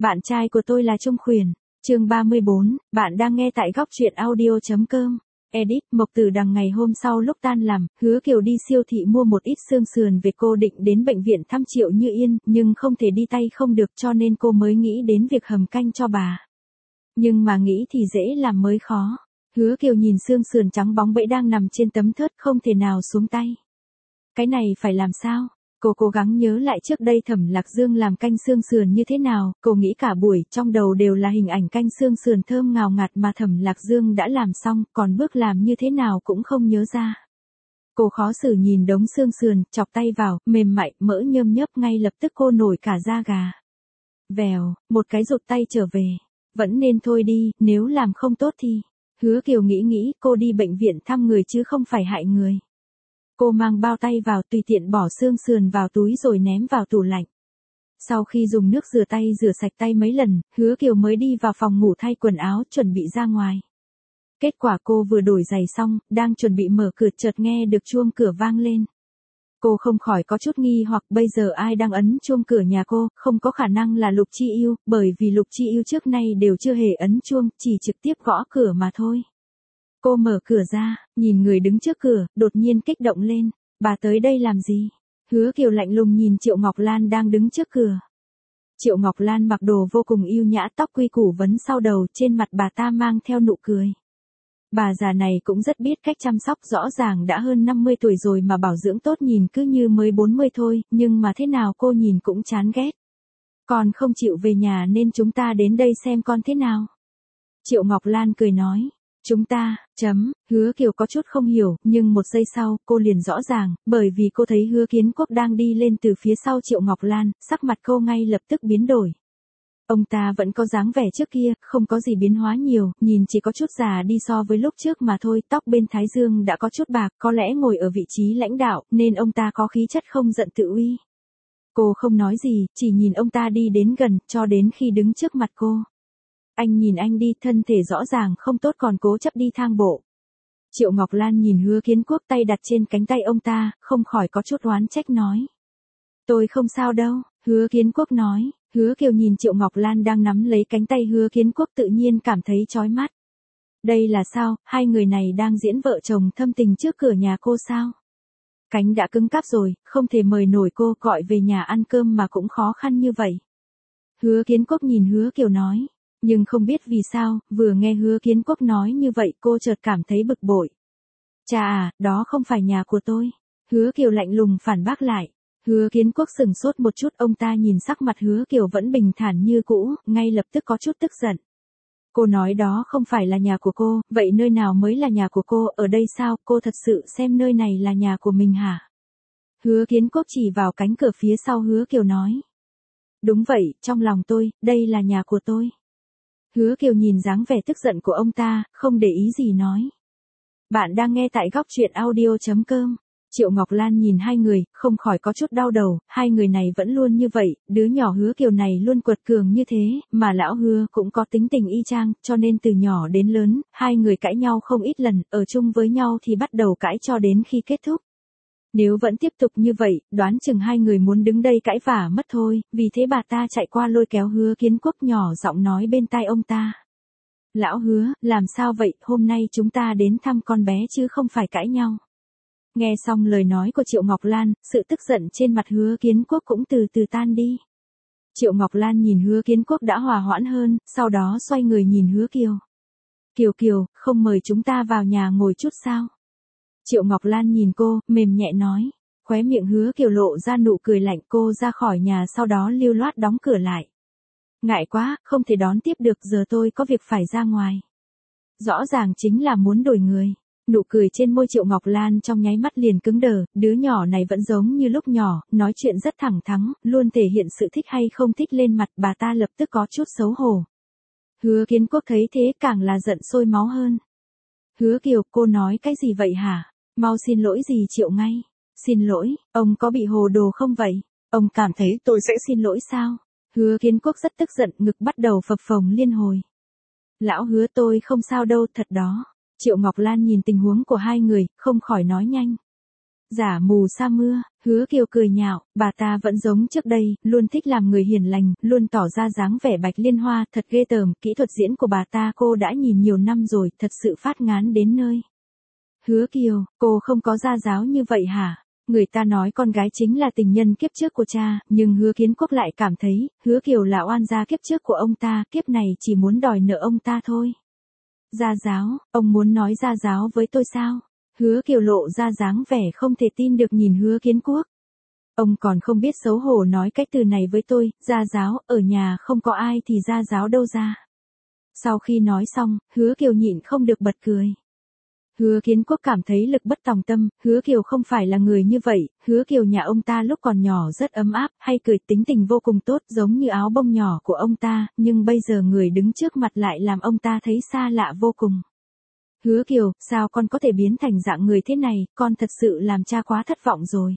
Bạn trai của tôi là Trung Khuyển. Chương 34, bạn đang nghe tại góc truyện audio.com. Edit, Mộc Tử Đằng ngày hôm sau lúc tan làm, Hứa Kiều đi siêu thị mua một ít xương sườn về, cô định đến bệnh viện thăm Triệu Như Yên, nhưng không thể đi tay không được cho nên cô mới nghĩ đến việc hầm canh cho bà. Nhưng mà nghĩ thì dễ làm mới khó. Hứa Kiều nhìn xương sườn trắng bóng bẫy đang nằm trên tấm thớt, không thể nào xuống tay. Cái này phải làm sao? Cô cố gắng nhớ lại trước đây Thẩm Lạc Dương làm canh xương sườn như thế nào, cô nghĩ cả buổi, trong đầu đều là hình ảnh canh xương sườn thơm ngào ngạt mà Thẩm Lạc Dương đã làm xong, còn bước làm như thế nào cũng không nhớ ra. Cô khó xử nhìn đống xương sườn, chọc tay vào, mềm mại, mỡ nhơm nhớp, ngay lập tức cô nổi cả da gà. Vèo, một cái rụt tay trở về. Vẫn nên thôi đi, nếu làm không tốt thì... Hứa Kiều nghĩ, cô đi bệnh viện thăm người chứ không phải hại người. Cô mang bao tay vào, tùy tiện bỏ xương sườn vào túi rồi ném vào tủ lạnh. Sau khi dùng nước rửa tay rửa sạch tay mấy lần, Hứa Kiều mới đi vào phòng ngủ thay quần áo, chuẩn bị ra ngoài. Kết quả cô vừa đổi giày xong, đang chuẩn bị mở cửa chợt nghe được chuông cửa vang lên. Cô không khỏi có chút nghi hoặc, bây giờ ai đang ấn chuông cửa nhà cô, không có khả năng là Lục Chi Yêu, bởi vì Lục Chi Yêu trước nay đều chưa hề ấn chuông, chỉ trực tiếp gõ cửa mà thôi. Cô mở cửa ra, nhìn người đứng trước cửa, đột nhiên kích động lên. Bà tới đây làm gì? Hứa Kiều lạnh lùng nhìn Triệu Ngọc Lan đang đứng trước cửa. Triệu Ngọc Lan mặc đồ vô cùng yêu nhã, tóc quy củ vấn sau đầu, trên mặt bà ta mang theo nụ cười. Bà già này cũng rất biết cách chăm sóc, rõ ràng đã hơn 50 tuổi rồi mà bảo dưỡng tốt, nhìn cứ như mới 40 thôi, nhưng mà thế nào cô nhìn cũng chán ghét. Còn không chịu về nhà nên chúng ta đến đây xem con thế nào. Triệu Ngọc Lan cười nói. Chúng ta, Hứa Kiều có chút không hiểu, nhưng một giây sau, cô liền rõ ràng, bởi vì cô thấy Hứa Kiến Quốc đang đi lên từ phía sau Triệu Ngọc Lan, sắc mặt cô ngay lập tức biến đổi. Ông ta vẫn có dáng vẻ trước kia, không có gì biến hóa nhiều, nhìn chỉ có chút già đi so với lúc trước mà thôi, tóc bên thái dương đã có chút bạc, có lẽ ngồi ở vị trí lãnh đạo, nên ông ta có khí chất không giận tự uy. Cô không nói gì, chỉ nhìn ông ta đi đến gần, cho đến khi đứng trước mặt cô. Anh nhìn anh đi, thân thể rõ ràng không tốt còn cố chấp đi thang bộ. Triệu Ngọc Lan nhìn Hứa Kiến Quốc, tay đặt trên cánh tay ông ta, không khỏi có chút oán trách nói. Tôi không sao đâu, Hứa Kiến Quốc nói. Hứa Kiều nhìn Triệu Ngọc Lan đang nắm lấy cánh tay Hứa Kiến Quốc, tự nhiên cảm thấy chói mắt. Đây là sao, hai người này đang diễn vợ chồng thâm tình trước cửa nhà cô sao? Cánh đã cứng cáp rồi, không thể mời nổi cô, gọi về nhà ăn cơm mà cũng khó khăn như vậy. Hứa Kiến Quốc nhìn Hứa Kiều nói. Nhưng không biết vì sao, vừa nghe Hứa Kiến Quốc nói như vậy cô chợt cảm thấy bực bội. Chà à, đó không phải nhà của tôi. Hứa Kiều lạnh lùng phản bác lại. Hứa Kiến Quốc sừng sốt một chút, ông ta nhìn sắc mặt Hứa Kiều vẫn bình thản như cũ, ngay lập tức có chút tức giận. Cô nói đó không phải là nhà của cô, vậy nơi nào mới là nhà của cô, ở đây sao, cô thật sự xem nơi này là nhà của mình hả? Hứa Kiến Quốc chỉ vào cánh cửa phía sau Hứa Kiều nói. Đúng vậy, trong lòng tôi, đây là nhà của tôi. Hứa Kiều nhìn dáng vẻ tức giận của ông ta, không để ý gì nói. Bạn đang nghe tại góc truyện audio.com. Triệu Ngọc Lan nhìn hai người, không khỏi có chút đau đầu, hai người này vẫn luôn như vậy, đứa nhỏ Hứa Kiều này luôn quật cường như thế, mà lão Hứa cũng có tính tình y chang, cho nên từ nhỏ đến lớn, hai người cãi nhau không ít lần, ở chung với nhau thì bắt đầu cãi cho đến khi kết thúc. Nếu vẫn tiếp tục như vậy, đoán chừng hai người muốn đứng đây cãi vả mất thôi, vì thế bà ta chạy qua lôi kéo Hứa Kiến Quốc, nhỏ giọng nói bên tai ông ta. Lão Hứa, làm sao vậy, hôm nay chúng ta đến thăm con bé chứ không phải cãi nhau. Nghe xong lời nói của Triệu Ngọc Lan, sự tức giận trên mặt Hứa Kiến Quốc cũng từ từ tan đi. Triệu Ngọc Lan nhìn Hứa Kiến Quốc đã hòa hoãn hơn, sau đó xoay người nhìn Hứa Kiều. Kiều, không mời chúng ta vào nhà ngồi chút sao? Triệu Ngọc Lan nhìn cô, mềm nhẹ nói. Khóe miệng Hứa Kiều lộ ra nụ cười lạnh, cô ra khỏi nhà sau đó lưu loát đóng cửa lại. Ngại quá, không thể đón tiếp được, giờ tôi có việc phải ra ngoài. Rõ ràng chính là muốn đổi người. Nụ cười trên môi Triệu Ngọc Lan trong nháy mắt liền cứng đờ, đứa nhỏ này vẫn giống như lúc nhỏ, nói chuyện rất thẳng thắn, luôn thể hiện sự thích hay không thích lên mặt, bà ta lập tức có chút xấu hổ. Hứa Kiến Quốc thấy thế càng là giận sôi máu hơn. Hứa Kiều, cô nói cái gì vậy hả? Mau xin lỗi gì Triệu ngay. Xin lỗi, ông có bị hồ đồ không vậy? Ông cảm thấy tôi sẽ xin lỗi sao? Hứa Kiến Quốc rất tức giận, ngực bắt đầu phập phồng liên hồi. Lão Hứa, tôi không sao đâu, thật đó. Triệu Ngọc Lan nhìn tình huống của hai người, không khỏi nói nhanh. Giả mù sa mưa, Hứa Kiều cười nhạo, bà ta vẫn giống trước đây, luôn thích làm người hiền lành, luôn tỏ ra dáng vẻ bạch liên hoa, thật ghê tởm, kỹ thuật diễn của bà ta cô đã nhìn nhiều năm rồi, thật sự phát ngán đến nơi. Hứa Kiều, cô không có gia giáo như vậy hả? Người ta nói con gái chính là tình nhân kiếp trước của cha, nhưng Hứa Kiến Quốc lại cảm thấy, Hứa Kiều là oan gia kiếp trước của ông ta, kiếp này chỉ muốn đòi nợ ông ta thôi. Gia giáo, ông muốn nói gia giáo với tôi sao? Hứa Kiều lộ ra dáng vẻ không thể tin được nhìn Hứa Kiến Quốc. Ông còn không biết xấu hổ nói cái từ này với tôi, gia giáo, ở nhà không có ai thì gia giáo đâu ra. Sau khi nói xong, Hứa Kiều nhịn không được bật cười. Hứa Kiến Quốc cảm thấy lực bất tòng tâm, Hứa Kiều không phải là người như vậy, Hứa Kiều nhà ông ta lúc còn nhỏ rất ấm áp, hay cười, tính tình vô cùng tốt giống như áo bông nhỏ của ông ta, nhưng bây giờ người đứng trước mặt lại làm ông ta thấy xa lạ vô cùng. Hứa Kiều, sao con có thể biến thành dạng người thế này, con thật sự làm cha quá thất vọng rồi.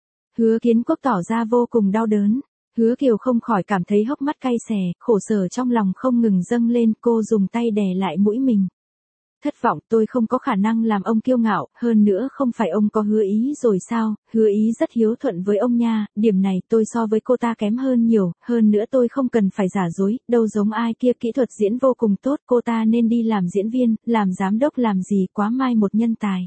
Hứa Kiến Quốc tỏ ra vô cùng đau đớn. Hứa Kiều không khỏi cảm thấy hốc mắt cay xè, khổ sở trong lòng không ngừng dâng lên, cô dùng tay đè lại mũi mình. Thất vọng, tôi không có khả năng làm ông kiêu ngạo, hơn nữa không phải ông có Hứa Ý rồi sao, Hứa Ý rất hiếu thuận với ông nha, điểm này tôi so với cô ta kém hơn nhiều, hơn nữa tôi không cần phải giả dối, đâu giống ai kia, kỹ thuật diễn vô cùng tốt, cô ta nên đi làm diễn viên, làm giám đốc làm gì, quá mai một nhân tài.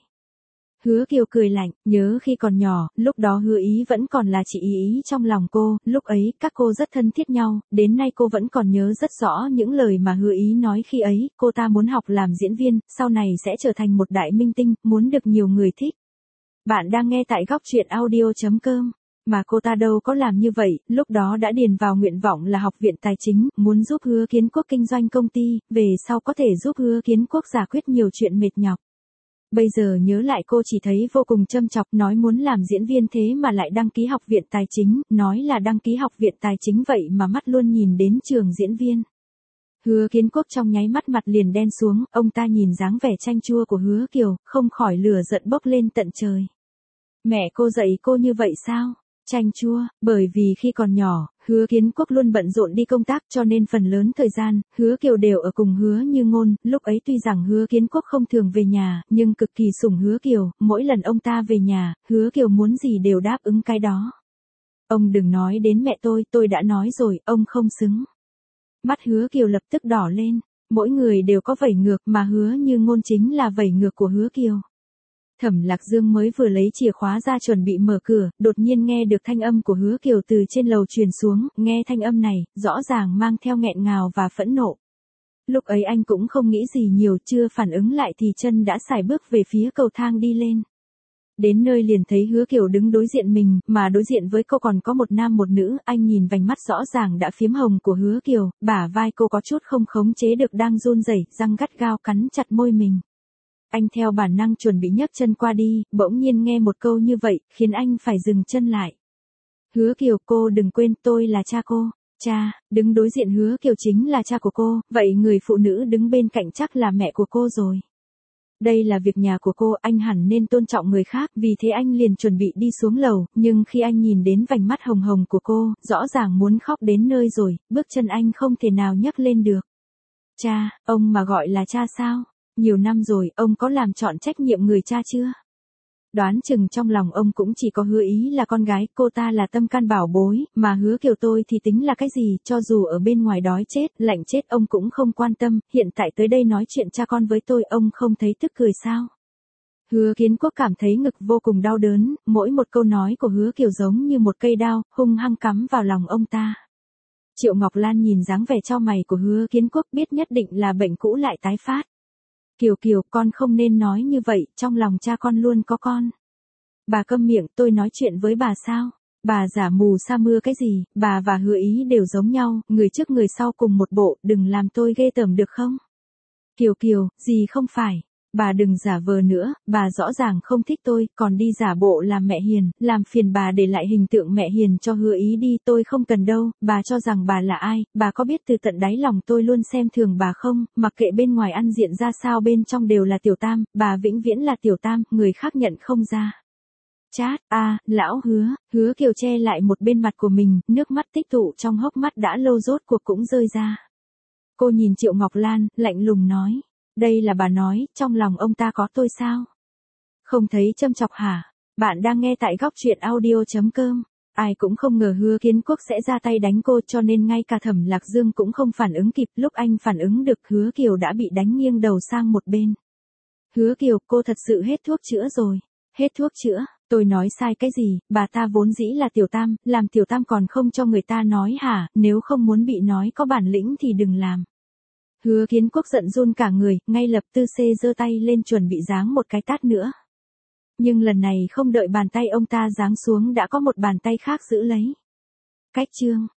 Hứa Kiều cười lạnh, nhớ khi còn nhỏ, lúc đó Hứa Ý vẫn còn là chị ý trong lòng cô, lúc ấy, các cô rất thân thiết nhau, đến nay cô vẫn còn nhớ rất rõ những lời mà Hứa Ý nói khi ấy, cô ta muốn học làm diễn viên, sau này sẽ trở thành một đại minh tinh, muốn được nhiều người thích. Bạn đang nghe tại góc truyện audio.com. Mà cô ta đâu có làm như vậy, lúc đó đã điền vào nguyện vọng là học viện tài chính, muốn giúp Hứa Kiến Quốc kinh doanh công ty, về sau có thể giúp Hứa Kiến Quốc giải quyết nhiều chuyện mệt nhọc. Bây giờ nhớ lại cô chỉ thấy vô cùng châm chọc, nói muốn làm diễn viên thế mà lại đăng ký học viện tài chính, nói là đăng ký học viện tài chính vậy mà mắt luôn nhìn đến trường diễn viên. Hứa Kiến Quốc trong nháy mắt mặt liền đen xuống, ông ta nhìn dáng vẻ chanh chua của Hứa Kiều, không khỏi lửa giận bốc lên tận trời. Mẹ cô dạy cô như vậy sao? Chanh chua, bởi vì khi còn nhỏ, Hứa Kiến Quốc luôn bận rộn đi công tác cho nên phần lớn thời gian, Hứa Kiều đều ở cùng Hứa Như Ngôn, lúc ấy tuy rằng Hứa Kiến Quốc không thường về nhà, nhưng cực kỳ sủng Hứa Kiều, mỗi lần ông ta về nhà, Hứa Kiều muốn gì đều đáp ứng cái đó. Ông đừng nói đến mẹ tôi đã nói rồi, ông không xứng. Mắt Hứa Kiều lập tức đỏ lên, mỗi người đều có vẩy ngược mà Hứa Như Ngôn chính là vẩy ngược của Hứa Kiều. Thẩm Lạc Dương mới vừa lấy chìa khóa ra chuẩn bị mở cửa, đột nhiên nghe được thanh âm của Hứa Kiều từ trên lầu truyền xuống, nghe thanh âm này, rõ ràng mang theo nghẹn ngào và phẫn nộ. Lúc ấy anh cũng không nghĩ gì nhiều, chưa phản ứng lại thì chân đã sải bước về phía cầu thang đi lên. Đến nơi liền thấy Hứa Kiều đứng đối diện mình, mà đối diện với cô còn có một nam một nữ, anh nhìn vành mắt rõ ràng đã phiếm hồng của Hứa Kiều, bả vai cô có chút không khống chế được đang run rẩy, răng gắt gao cắn chặt môi mình. Anh theo bản năng chuẩn bị nhấc chân qua đi, bỗng nhiên nghe một câu như vậy, khiến anh phải dừng chân lại. Hứa Kiều, cô đừng quên tôi là cha cô. Cha, đứng đối diện Hứa Kiều chính là cha của cô, vậy người phụ nữ đứng bên cạnh chắc là mẹ của cô rồi. Đây là việc nhà của cô, anh hẳn nên tôn trọng người khác, vì thế anh liền chuẩn bị đi xuống lầu, nhưng khi anh nhìn đến vành mắt hồng hồng của cô, rõ ràng muốn khóc đến nơi rồi, bước chân anh không thể nào nhấc lên được. Cha, ông mà gọi là cha sao? Nhiều năm rồi, ông có làm trọn trách nhiệm người cha chưa? Đoán chừng trong lòng ông cũng chỉ có Hứa Ý là con gái, cô ta là tâm can bảo bối, mà Hứa Kiều tôi thì tính là cái gì, cho dù ở bên ngoài đói chết, lạnh chết ông cũng không quan tâm, hiện tại tới đây nói chuyện cha con với tôi, ông không thấy tức cười sao? Hứa Kiến Quốc cảm thấy ngực vô cùng đau đớn, mỗi một câu nói của Hứa Kiều giống như một cây đao, hung hăng cắm vào lòng ông ta. Triệu Ngọc Lan nhìn dáng vẻ cho mày của Hứa Kiến Quốc biết nhất định là bệnh cũ lại tái phát. Kiều Kiều, con không nên nói như vậy, trong lòng cha con luôn có con. Bà câm miệng, tôi nói chuyện với bà sao? Bà giả mù sa mưa cái gì, bà và Hứa Ý đều giống nhau, người trước người sau cùng một bộ, đừng làm tôi ghê tởm được không? Kiều Kiều, gì không phải? Bà đừng giả vờ nữa, bà rõ ràng không thích tôi, còn đi giả bộ làm mẹ hiền, làm phiền bà để lại hình tượng mẹ hiền cho Hứa Ý đi, tôi không cần đâu, bà cho rằng bà là ai, bà có biết từ tận đáy lòng tôi luôn xem thường bà không, mặc kệ bên ngoài ăn diện ra sao bên trong đều là tiểu tam, bà vĩnh viễn là tiểu tam, người khác nhận không ra. Chát, lão Hứa Kiều che lại một bên mặt của mình, nước mắt tích tụ trong hốc mắt đã lâu rốt cuộc cũng rơi ra. Cô nhìn Triệu Ngọc Lan, lạnh lùng nói. Đây là bà nói, trong lòng ông ta có tôi sao? Không thấy châm chọc hả? Bạn đang nghe tại góc truyện audio.com. Ai cũng không ngờ Hứa Kiến Quốc sẽ ra tay đánh cô, cho nên ngay cả Thẩm Lạc Dương cũng không phản ứng kịp. Lúc anh phản ứng được, Hứa Kiều đã bị đánh nghiêng đầu sang một bên. Hứa Kiều, cô thật sự hết thuốc chữa rồi. Hết thuốc chữa? Tôi nói sai cái gì? Bà ta vốn dĩ là tiểu tam, làm tiểu tam còn không cho người ta nói hả? Nếu không muốn bị nói có bản lĩnh thì đừng làm. Hứa Kiến Quốc giận run cả người, ngay lập tức giơ tay lên chuẩn bị giáng một cái tát nữa. Nhưng lần này không đợi bàn tay ông ta giáng xuống đã có một bàn tay khác giữ lấy. Cách chương.